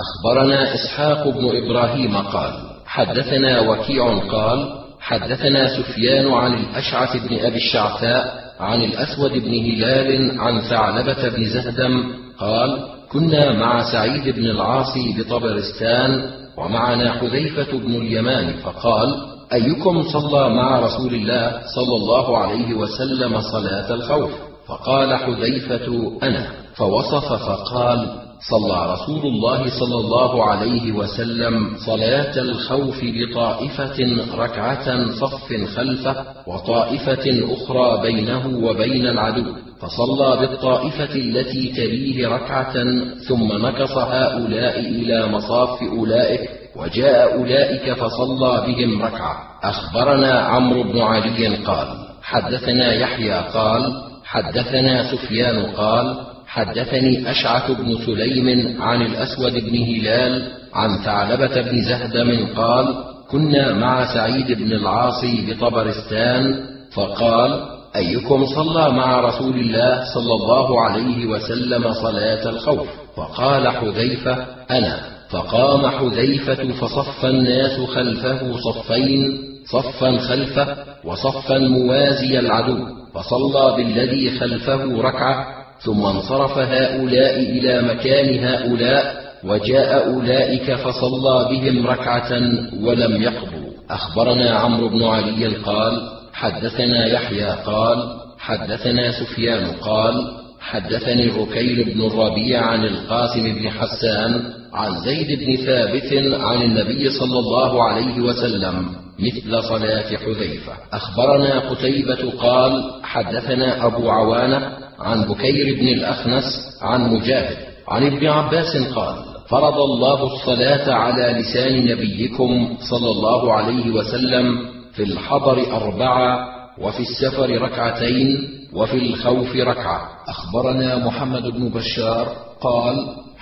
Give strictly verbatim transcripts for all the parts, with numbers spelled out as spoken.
أخبرنا إسحاق بن إبراهيم قال حدثنا وكيع قال حدثنا سفيان عن الأشعث بن أبي الشعثاء عن الأسود بن هلال عن ثعلبة بن زهدم قال كنا مع سعيد بن العاص بطبرستان ومعنا حذيفة بن اليمان فقال أيكم صلى مع رسول الله صلى الله عليه وسلم صلاة الخوف؟ فقال حذيفة أنا، فوصف فقال صلى رسول الله صلى الله عليه وسلم صلاة الخوف بطائفة ركعة صف خلفه وطائفة أخرى بينه وبين العدو، فصلى بالطائفة التي تليه ركعة ثم نكص هؤلاء إلى مصاف أولئك وجاء أولئك فصلى بهم ركعة. أخبرنا عمرو بن علي قال حدثنا يحيى قال حدثنا سفيان قال حدثني أشعث بن سليم عن الأسود بن هلال عن ثعلبة بن زهدم قال كنا مع سعيد بن العاص بطبرستان فقال أيكم صلى مع رسول الله صلى الله عليه وسلم صلاة الخوف؟ فقال حذيفة أنا، فقام حذيفة فصف الناس خلفه صفين، صفا خلفه وصفا موازي العدو، فصلى بالذي خلفه ركعة ثم انصرف هؤلاء إلى مكان هؤلاء وجاء أولئك فصلى بهم ركعة ولم يقضوا. أخبرنا عمرو بن علي قال حدثنا يحيى قال حدثنا سفيان قال حدثني الركيل بن الربيع عن القاسم بن حسان عن زيد بن ثابت عن النبي صلى الله عليه وسلم مثل صلاة حذيفة. أخبرنا قتيبة قال حدثنا أبو عوانة عن بكير بن الأخنس عن مجاهد عن ابن عباس قال فرض الله الصلاة على لسان نبيكم صلى الله عليه وسلم في الحضر أربعة وفي السفر ركعتين وفي الخوف ركعة. أخبرنا محمد بن بشار قال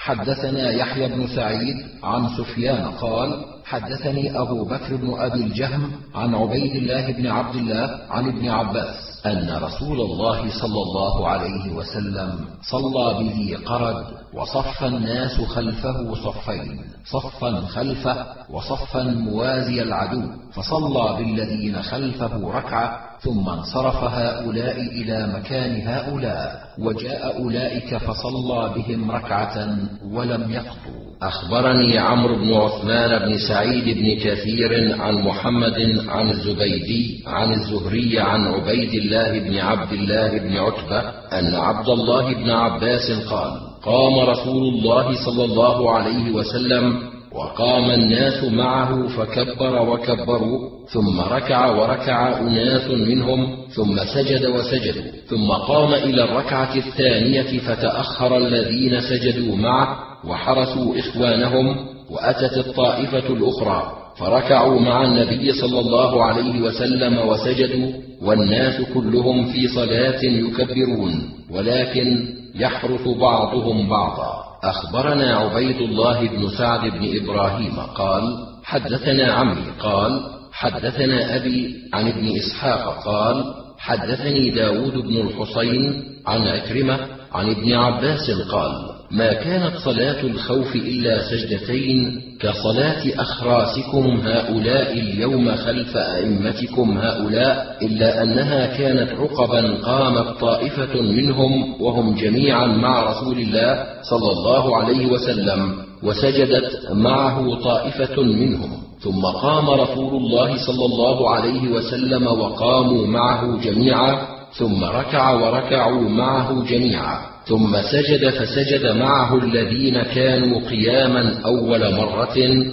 حدثنا يحيى بن سعيد عن سفيان قال حدثني أبو بكر بن أبي الجهم عن عبيد الله بن عبد الله عن ابن عباس أن رسول الله صلى الله عليه وسلم صلى بذي قرد وصف الناس خلفه صفين، صفا خلفه وصفا موازي العدو، فصلى بالذين خلفه ركعة ثم انصرف هؤلاء إلى مكان هؤلاء وجاء أولئك فصلى بهم ركعة ولم يقضوا. أخبرني عمرو بن عثمان بن سعيد بن كثير عن محمد عن الزبيدي عن الزهري عن عبيد الله بن عبد الله بن عتبة أن عبد الله بن عباس قال قام رسول الله صلى الله عليه وسلم وقام الناس معه فكبر وكبروا ثم ركع وركع أناس منهم ثم سجد وسجدوا ثم قام إلى الركعة الثانية فتأخر الذين سجدوا معه وحرسوا إخوانهم وأتت الطائفة الأخرى فركعوا مع النبي صلى الله عليه وسلم وسجدوا والناس كلهم في صلاة يكبرون ولكن يحرس بعضهم بعضا. أخبرنا عبيد الله بن سعد بن إبراهيم قال حدثنا عمي قال حدثنا أبي عن ابن إسحاق قال حدثني داود بن الحسين عن عكرمة عن ابن عباس قال ما كانت صلاة الخوف إلا سجدتين كصلاة أخراسكم هؤلاء اليوم خلف أئمتكم هؤلاء، إلا أنها كانت عقبا قامت طائفة منهم وهم جميعا مع رسول الله صلى الله عليه وسلم وسجدت معه طائفة منهم ثم قام رسول الله صلى الله عليه وسلم وقاموا معه جميعا ثم ركع وركعوا معه جميعا ثم سجد فسجد معه الذين كانوا قياما أول مرة،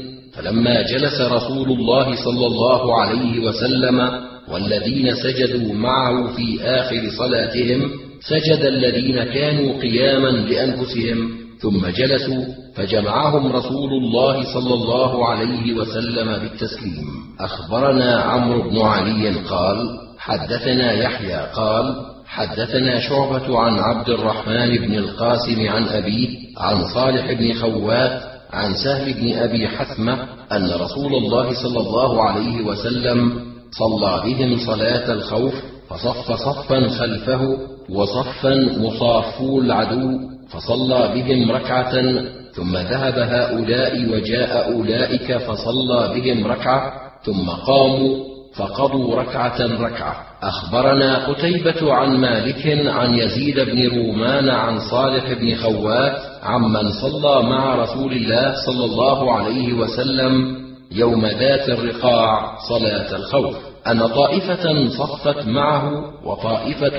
فلما جلس رسول الله صلى الله عليه وسلم والذين سجدوا معه في آخر صلاتهم سجد الذين كانوا قياما لأنفسهم ثم جلسوا فجمعهم رسول الله صلى الله عليه وسلم بالتسليم. أخبرنا عمرو بن علي قال حدثنا يحيى قال حدثنا شعبة عن عبد الرحمن بن القاسم عن أبيه عن صالح بن خوات عن سهل بن أبي حثمة أن رسول الله صلى الله عليه وسلم صلى بهم صلاة الخوف فصف صفا خلفه وصفا مصافو العدو فصلى بهم ركعة ثم ذهب هؤلاء وجاء أولئك فصلى بهم ركعة، ثم قاموا فقضوا ركعة ركعة. أخبرنا قتيبة عن مالك عن يزيد بن رومان عن صالح بن خوات عمن صلى مع رسول الله صلى الله عليه وسلم يوم ذات الرقاع صلاة الخوف أن طائفة صفت معه وطائفة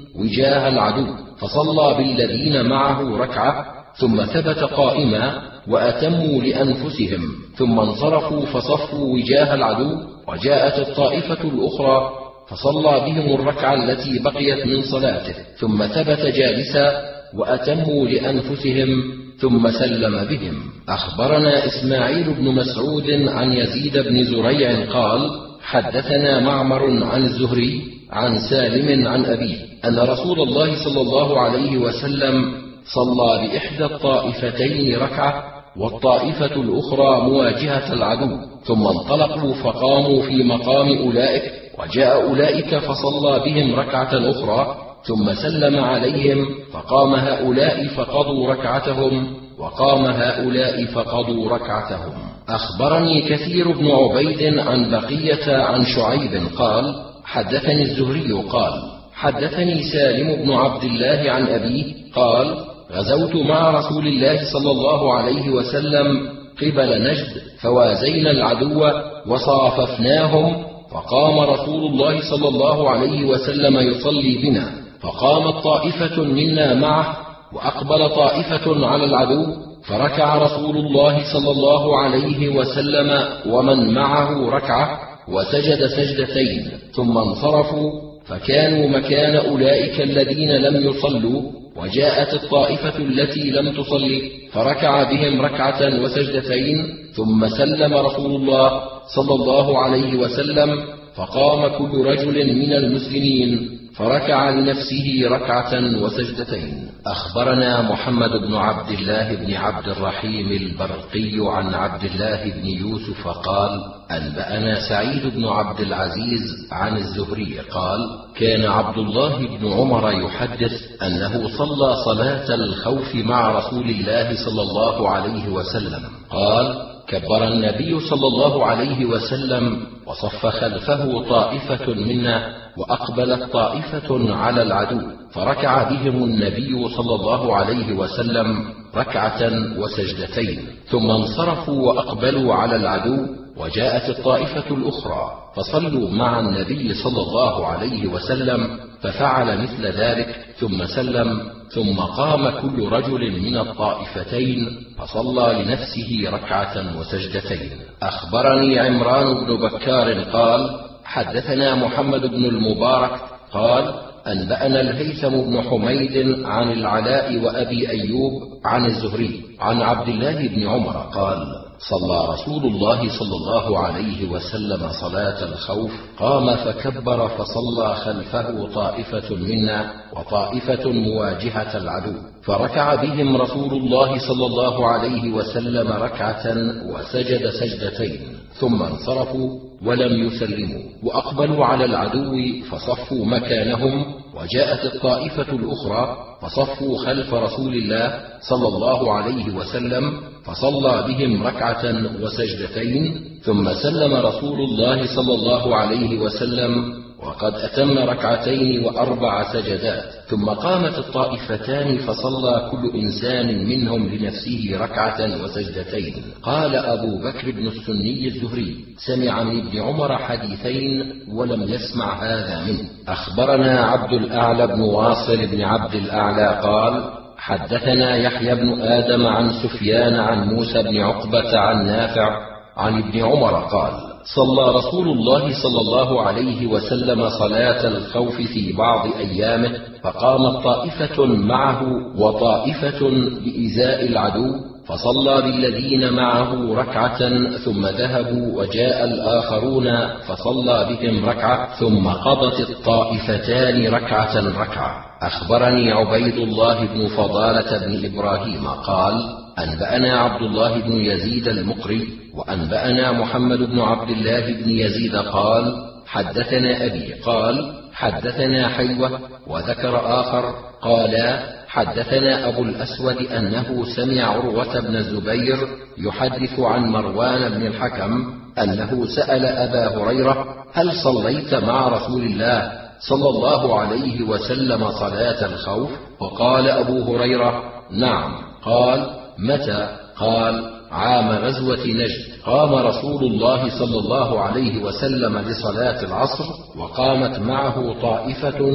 وجاه العدو، فصلى بالذين معه ركعة، ثم ثبت قائما وأتموا لأنفسهم، ثم انصرفوا فصفوا وجاه العدو، وجاءت الطائفة الأخرى فصلى بهم الركعة التي بقيت من صلاته، ثم ثبت جالسا وأتموا لأنفسهم، ثم سلم بهم. أخبرنا إسماعيل بن مسعود عن يزيد بن زريع قال: حدثنا معمر عن الزهري عن سالم عن أبيه أن رسول الله صلى الله عليه وسلم صلى بإحدى الطائفتين ركعة، والطائفة الأخرى مواجهة العدو، ثم انطلقوا فقاموا في مقام أولئك، وجاء أولئك فصلى بهم ركعة أخرى، ثم سلم عليهم، فقام هؤلاء فقضوا ركعتهم، وقام هؤلاء فقضوا ركعتهم. أخبرني كثير بن عبيد عن بقية عن شعيب قال: حدثني الزهري قال: حدثني سالم بن عبد الله عن أبيه قال: غزوت مع رسول الله صلى الله عليه وسلم قبل نجد، فوازينا العدو وصاففناهم، فقام رسول الله صلى الله عليه وسلم يصلي بنا، فقامت طائفة منا معه، وأقبل طائفة على العدو، فركع رسول الله صلى الله عليه وسلم ومن معه ركعة، وسجد سجدتين، ثم انصرفوا فكانوا مكان أولئك الذين لم يصلوا، وجاءت الطائفة التي لم تصلي فركع بهم ركعة وسجدتين، ثم سلم رسول الله صلى الله عليه وسلم، فقام كل رجل من المسلمين فركع لنفسه ركعة وسجدتين. أخبرنا محمد بن عبد الله بن عبد الرحيم البرقي عن عبد الله بن يوسف قال: أنبأنا سعيد بن عبد العزيز عن الزهري قال: كان عبد الله بن عمر يحدث أنه صلى صلاة الخوف مع رسول الله صلى الله عليه وسلم، قال: كبر النبي صلى الله عليه وسلم، وصف خلفه طائفة منا، وأقبلت طائفة على العدو، فركع بهم النبي صلى الله عليه وسلم ركعة وسجدتين، ثم انصرفوا وأقبلوا على العدو، وجاءت الطائفة الأخرى فصلوا مع النبي صلى الله عليه وسلم، ففعل مثل ذلك، ثم سلم، ثم قام كل رجل من الطائفتين فصلى لنفسه ركعة وسجدتين. أخبرني عمران بن بكار قال: حدثنا محمد بن المبارك قال: أنبأنا الهيثم بن حميد عن العلاء وأبي أيوب عن الزهري عن عبد الله بن عمر قال: صلى رسول الله صلى الله عليه وسلم صلاة الخوف، قام فكبر، فصلى خلفه طائفة منا وطائفة مواجهة العدو، فركع بهم رسول الله صلى الله عليه وسلم ركعة وسجد سجدتين، ثم انصرفوا ولم يسلموا، وأقبلوا على العدو فصفوا مكانهم، وجاءت الطائفة الأخرى فصفوا خلف رسول الله صلى الله عليه وسلم، فصلى بهم ركعة وسجدتين، ثم سلم رسول الله صلى الله عليه وسلم وقد أتم ركعتين وأربع سجدات، ثم قامت الطائفتان فصلى كل إنسان منهم لنفسه ركعة وسجدتين. قال أبو بكر بن السني الزهري: سمع من ابن عمر حديثين ولم يسمع هذا منه. أخبرنا عبد الأعلى بن واصل بن عبد الأعلى قال: حدثنا يحيى بن آدم عن سفيان عن موسى بن عقبة عن نافع عن ابن عمر قال: صلى رسول الله صلى الله عليه وسلم صلاة الخوف في بعض أيامه، فقامت طائفة معه وطائفة بإزاء العدو، فصلى بالذين معه ركعة، ثم ذهبوا وجاء الآخرون فصلى بهم ركعة، ثم قضت الطائفتان ركعة ركعة. أخبرني عبيد الله بن فضالة بن إبراهيم قال: أنبأنا عبد الله بن يزيد المقري، وأنبأنا محمد بن عبد الله بن يزيد قال: حدثنا أبي قال: حدثنا حيوة، وذكر آخر قالا: حدثنا أبو الأسود أنه سمع عروة بن الزبير يحدث عن مروان بن الحكم أنه سأل أبا هريرة: هل صليت مع رسول الله صلى الله عليه وسلم صلاة الخوف؟ وقال أبو هريرة: نعم. قال: متى؟ قال: عام غزوة نجد، قام رسول الله صلى الله عليه وسلم لصلاة العصر، وقامت معه طائفة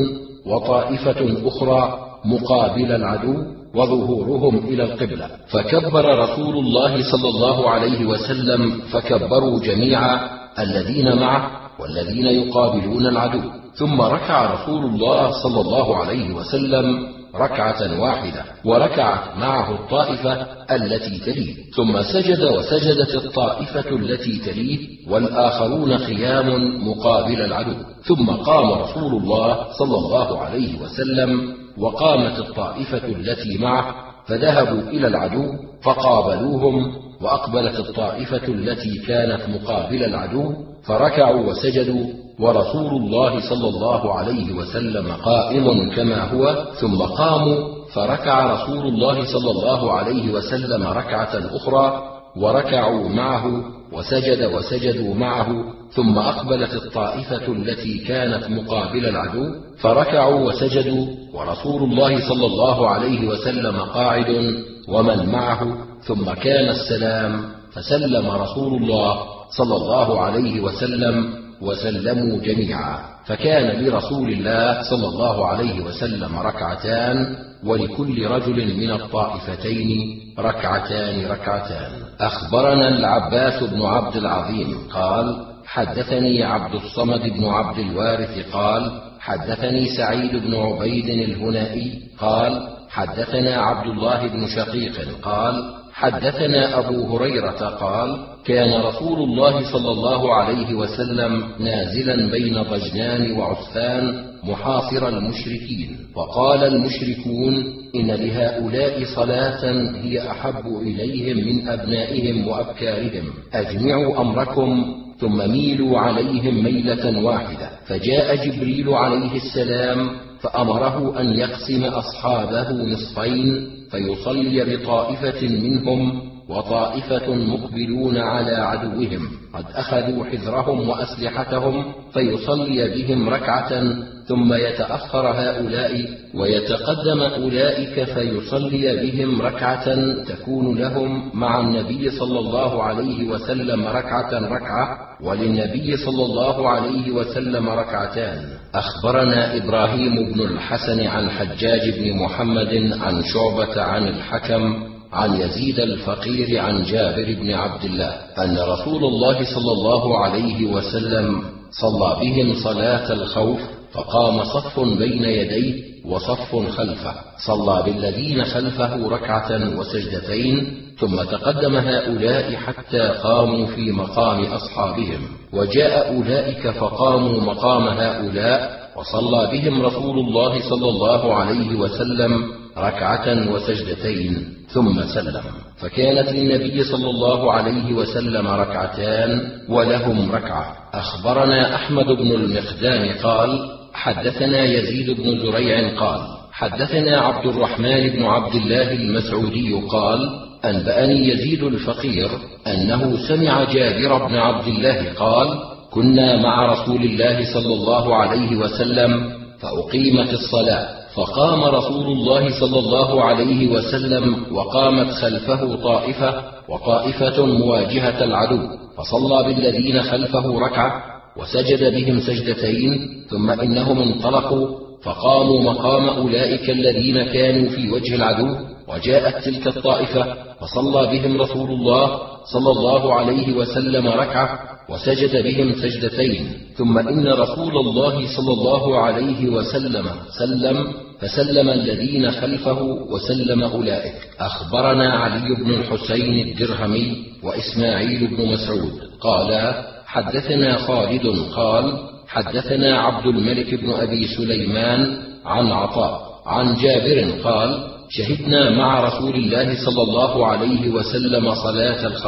وطائفة أخرى مقابل العدو وظهورهم إلى القبلة، فكبر رسول الله صلى الله عليه وسلم فكبروا جميعا الذين معه والذين يقابلون العدو، ثم ركع رسول الله صلى الله عليه وسلم ركعة واحدة، وركعت معه الطائفة التي تليه، ثم سجد وسجدت الطائفة التي تليه والآخرون قيام مقابل العدو، ثم قام رسول الله صلى الله عليه وسلم وقامت الطائفة التي معه، فذهبوا إلى العدو فقابلوهم، وأقبلت الطائفة التي كانت مقابل العدو فركعوا وسجدوا، ورسول الله صلى الله عليه وسلم قائم كما هو، ثم قاموا فركع رسول الله صلى الله عليه وسلم ركعة أخرى وركعوا معه وسجد وسجدوا معه، ثم أقبلت الطائفة التي كانت مقابل العدو فركعوا وسجدوا، ورسول الله صلى الله عليه وسلم قاعد ومن معه، ثم كان السلام، فسلم رسول الله صلى الله عليه وسلم وسلموا جميعا، فكان لرسول الله صلى الله عليه وسلم ركعتان، ولكل رجل من الطائفتين ركعتان ركعتان. أخبرنا العباس بن عبد العظيم قال: حدثني عبد الصمد بن عبد الوارث قال: حدثني سعيد بن عبيد الهنائي قال: حدثنا عبد الله بن شقيق قال: حدثنا أبو هريرة قال: كان رسول الله صلى الله عليه وسلم نازلا بين ضجنان وعسفان محاصر المشركين، وقال المشركون: إن لهؤلاء صلاة هي أحب إليهم من أبنائهم وأبكارهم، أجمعوا أمركم ثم ميلوا عليهم ميلة واحدة. فجاء جبريل عليه السلام فأمره أن يقسم أصحابه نصفين، فيصلي بطائفة منهم وطائفة مقبلون على عدوهم قد أخذوا حذرهم وأسلحتهم، فيصلي بهم ركعة، ثم يتأخر هؤلاء ويتقدم أولئك فيصلي بهم ركعة تكون لهم مع النبي صلى الله عليه وسلم ركعة ركعة، وللنبي صلى الله عليه وسلم ركعتان. أخبرنا إبراهيم بن الحسن عن حجاج بن محمد عن شعبة عن الحكم عن يزيد الفقير عن جابر بن عبد الله أن رسول الله صلى الله عليه وسلم صلى بهم صلاة الخوف، فقام صف بين يديه وصف خلفه، صلى بالذين خلفه ركعة وسجدتين، ثم تقدم هؤلاء حتى قاموا في مقام أصحابهم، وجاء أولئك فقاموا مقام هؤلاء، وصلى بهم رسول الله صلى الله عليه وسلم ركعة وسجدتين ثم سلم، فكانت للنبي صلى الله عليه وسلم ركعتان ولهم ركعة. أخبرنا أحمد بن المقدام قال: حدثنا يزيد بن زريع قال: حدثنا عبد الرحمن بن عبد الله المسعودي قال: أنبأني يزيد الفقير أنه سمع جابر بن عبد الله قال: كنا مع رسول الله صلى الله عليه وسلم فأقيمت الصلاة، فقام رسول الله صلى الله عليه وسلم وقامت خلفه طائفة وطائفة مواجهة العدو، فصلى بالذين خلفه ركعة وسجد بهم سجدتين، ثم إنهم انطلقوا فقاموا مقام أولئك الذين كانوا في وجه العدو، وجاءت تلك الطائفة فصلى بهم رسول الله صلى الله عليه وسلم ركعة وسجد بهم سجدتين، ثم إن رسول الله صلى الله عليه وسلم سلم، فسلم الذين خلفه وسلم أولئك. أخبرنا علي بن الحسين الدرهمي وإسماعيل بن مسعود قالا: حدثنا خالد قال: حدثنا عبد الملك بن أبي سليمان عن عطاء عن جابر قال: شهدنا مع رسول الله صلى الله عليه وسلم صلاة الخوف،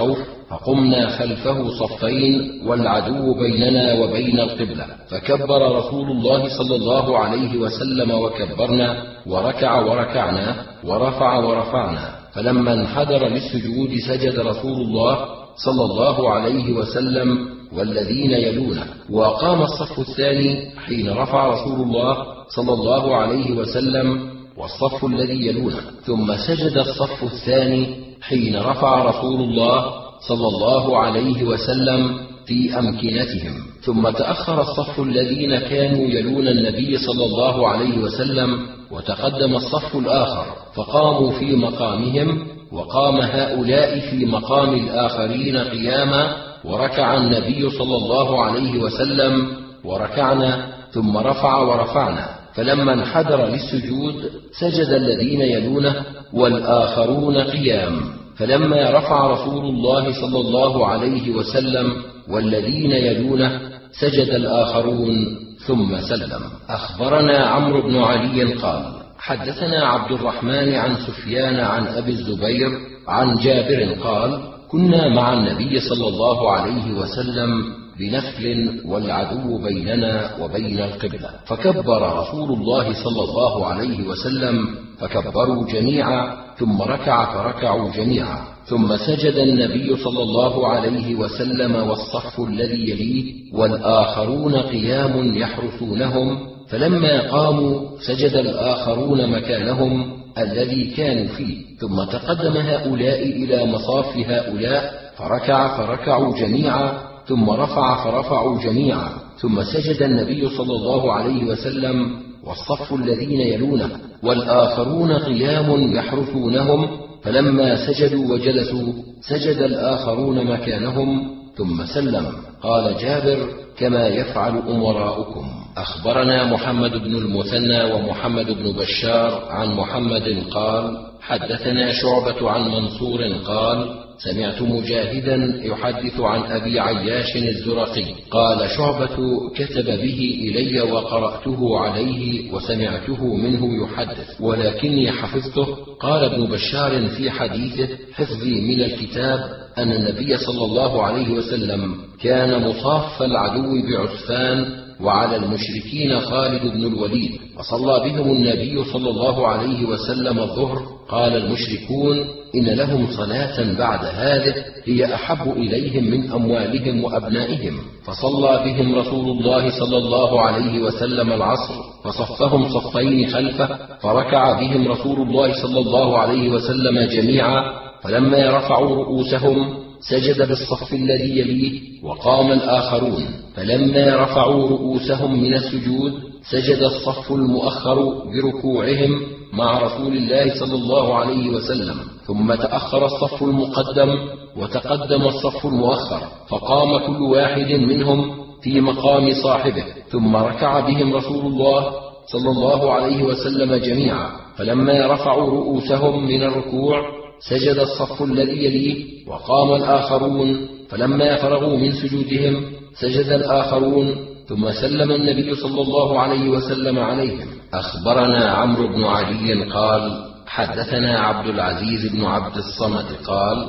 فقمنا خلفه صفين والعدو بيننا وبين القبلة، فكبر رسول الله صلى الله عليه وسلم وكبرنا، وركع وركعنا، ورفع ورفعنا. فلما انحدر للسجود سجد رسول الله صلى الله عليه وسلم والذين يلونه، وقام الصف الثاني حين رفع رسول الله صلى الله عليه وسلم والصف الذي يلونه، ثم سجد الصف الثاني حين رفع رسول الله صلى الله عليه وسلم في أمكنتهم، ثم تأخر الصف الذين كانوا يلون النبي صلى الله عليه وسلم، وتقدم الصف الآخر فقاموا في مقامهم، وقام هؤلاء في مقام الآخرين قياما، وركع النبي صلى الله عليه وسلم وركعنا، ثم رفع ورفعنا. فلما انحدر للسجود سجد الذين يلونه والآخرون قيام، فلما رفع رسول الله صلى الله عليه وسلم والذين يلونه سجد الآخرون ثم سلم. أخبرنا عمرو بن علي قال حدثنا عبد الرحمن عن سفيان عن أبي الزبير عن جابر قال كنا مع النبي صلى الله عليه وسلم بنفل والعدو بيننا وبين القبلة، فكبر رسول الله صلى الله عليه وسلم فكبروا جميعا، ثم ركع فركعوا جميعا، ثم سجد النبي صلى الله عليه وسلم والصف الذي يليه والآخرون قيام يحرسونهم، فلما قاموا سجد الآخرون مكانهم الذي كانوا فيه، ثم تقدم هؤلاء إلى مصاف هؤلاء فركع فركعوا جميعا، ثم رفع فرفعوا جميعا، ثم سجد النبي صلى الله عليه وسلم والصف الذين يلونه والآخرون قيام يحرسونهم، فلما سجدوا وجلسوا سجد الآخرون مكانهم ثم سلم. قال جابر كما يفعل أمراؤكم. أخبرنا محمد بن المثنى ومحمد بن بشار عن محمد قال حدثنا شعبة عن منصور قال سمعت مجاهدا يحدث عن أبي عياش الزرقي قال شعبة كتب به إلي وقرأته عليه وسمعته منه يحدث ولكني حفظته. قال ابن بشار في حديثه حفظي من الكتاب أن النبي صلى الله عليه وسلم كان مصاف العدو بعسفان وعلى المشركين خالد بن الوليد، فصلى بهم النبي صلى الله عليه وسلم الظهر. قال المشركون إن لهم صلاة بعد هذه هي أحب إليهم من أموالهم وأبنائهم، فصلى بهم رسول الله صلى الله عليه وسلم العصر، فصفهم صفين خلفه، فركع بهم رسول الله صلى الله عليه وسلم جميعا، فلما رفعوا رؤوسهم سجد بالصف الذي يليه، وقام الآخرون، فلما رفعوا رؤوسهم من السجود سجد الصف المؤخر بركوعهم مع رسول الله صلى الله عليه وسلم، ثم تأخر الصف المقدم وتقدم الصف المؤخر، فقام كل واحد منهم في مقام صاحبه، ثم ركع بهم رسول الله صلى الله عليه وسلم جميعا، فلما رفعوا رؤوسهم من الركوع سجد الصف الذي يليه، وقام الآخرون، فلما فرغوا من سجودهم سجد الآخرون، ثم سلم النبي صلى الله عليه وسلم عليهم. أخبرنا عمرو بن علي قال حدثنا عبد العزيز بن عبد الصمد قال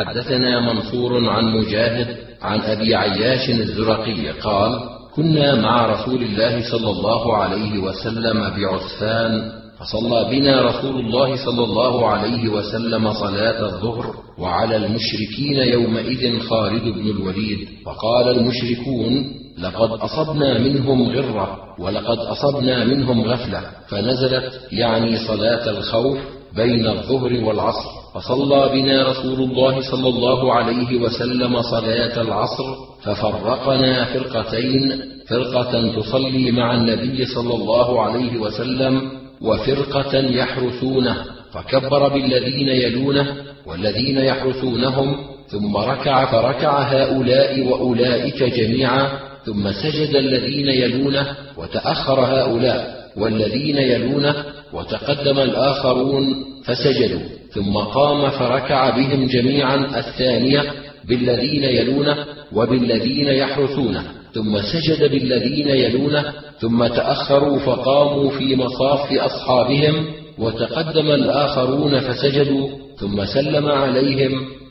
حدثنا منصور عن مجاهد عن أبي عياش الزرقي قال كنا مع رسول الله صلى الله عليه وسلم بعسفان، فصلى بنا رسول الله صلى الله عليه وسلم صلاة الظهر، وعلى المشركين يومئذ خالد بن الوليد، فقال المشركون لقد أصبنا منهم غرة ولقد أصبنا منهم غفلة، فنزلت يعني صلاة الخوف بين الظهر والعصر، فصلى بنا رسول الله صلى الله عليه وسلم صلاة العصر، ففرقنا فرقتين، فرقة تصلي مع النبي صلى الله عليه وسلم وفرقة يحرسونه، فكبر بالذين يلونه والذين يحرسونهم، ثم ركع فركع هؤلاء وأولئك جميعا، ثم سجد الذين يلونه وتأخر هؤلاء والذين يلونه وتقدم الآخرون فسجدوا، ثم قام فركع بهم جميعا الثانية بالذين يلونه وبالذين يحرسونه، ثم سجد بالذين يلونه، ثم تأخروا فقاموا في مصاف أصحابهم، وتقدم الآخرون فسجدوا، ثم سلم عليهم،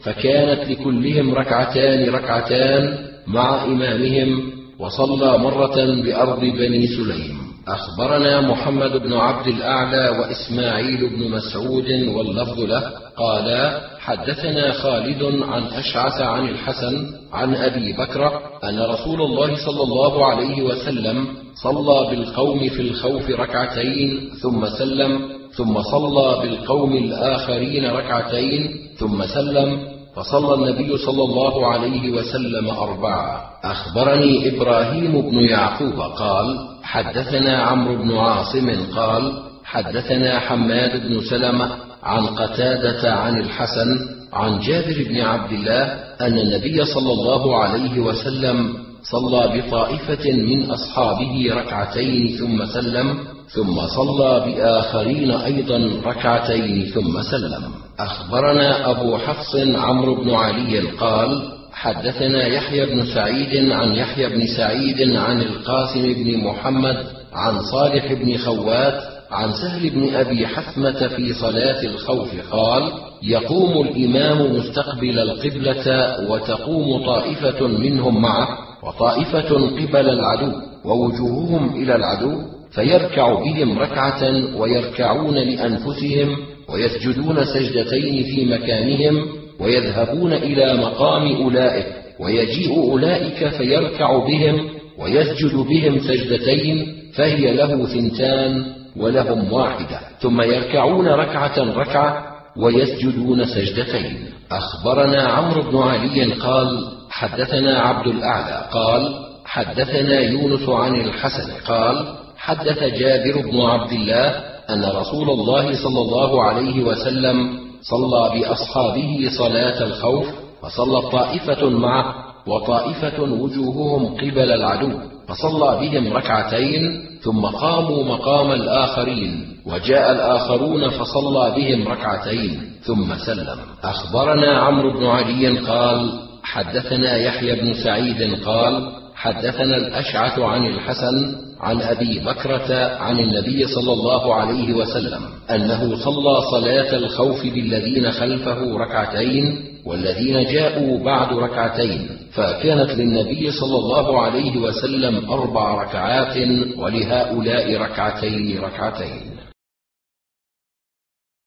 فكانت لكلهم ركعتان ركعتان مع إمامهم، وصلى مرة بأرض بني سليم. أخبرنا محمد بن عبد الأعلى وإسماعيل بن مسعود واللفظ له قالا حدثنا خالد عن أشعث عن الحسن عن أبي بكر أن رسول الله صلى الله عليه وسلم صلى بالقوم في الخوف ركعتين ثم سلم، ثم صلى بالقوم الآخرين ركعتين ثم سلم، فصلى النبي صلى الله عليه وسلم أربعة. أخبرني إبراهيم بن يعقوب قال حدثنا عمرو بن عاصم قال حدثنا حماد بن سلمة عن قتادة عن الحسن عن جابر بن عبد الله أن النبي صلى الله عليه وسلم صلى بطائفة من أصحابه ركعتين ثم سلم، ثم صلى بآخرين أيضا ركعتين ثم سلم. أخبرنا أبو حفص عمرو بن علي قال حدثنا يحيى بن سعيد عن يحيى بن سعيد عن القاسم بن محمد عن صالح بن خوات عن سهل بن أبي حثمة في صلاة الخوف قال يقوم الإمام مستقبل القبلة وتقوم طائفة منهم معه وطائفة قبل العدو ووجوههم إلى العدو، فيركع بهم ركعة ويركعون لأنفسهم ويسجدون سجدتين في مكانهم ويذهبون إلى مقام أولئك، ويجيء أولئك فيركع بهم ويسجد بهم سجدتين، فهي له ثنتان ولهم واحدة، ثم يركعون ركعة ركعة ويسجدون سجدتين. أخبرنا عمرو بن علي قال حدثنا عبد الأعلى قال حدثنا يونس عن الحسن قال حدث جابر بن عبد الله أن رسول الله صلى الله عليه وسلم صلى بأصحابه صلاة الخوف، فصلت طائفة معه وطائفة وجوههم قبل العدو، فصلى بهم ركعتين ثم قاموا مقام الآخرين، وجاء الآخرون فصلى بهم ركعتين ثم سلم. أخبرنا عمرو بن علي قال حدثنا يحيى بن سعيد قال حدثنا الأشعث عن الحسن عن أبي بكرة عن النبي صلى الله عليه وسلم أنه صلى صلاة الخوف بالذين خلفه ركعتين والذين جاءوا بعد ركعتين، فكانت للنبي صلى الله عليه وسلم أربع ركعات ولهؤلاء ركعتين ركعتين.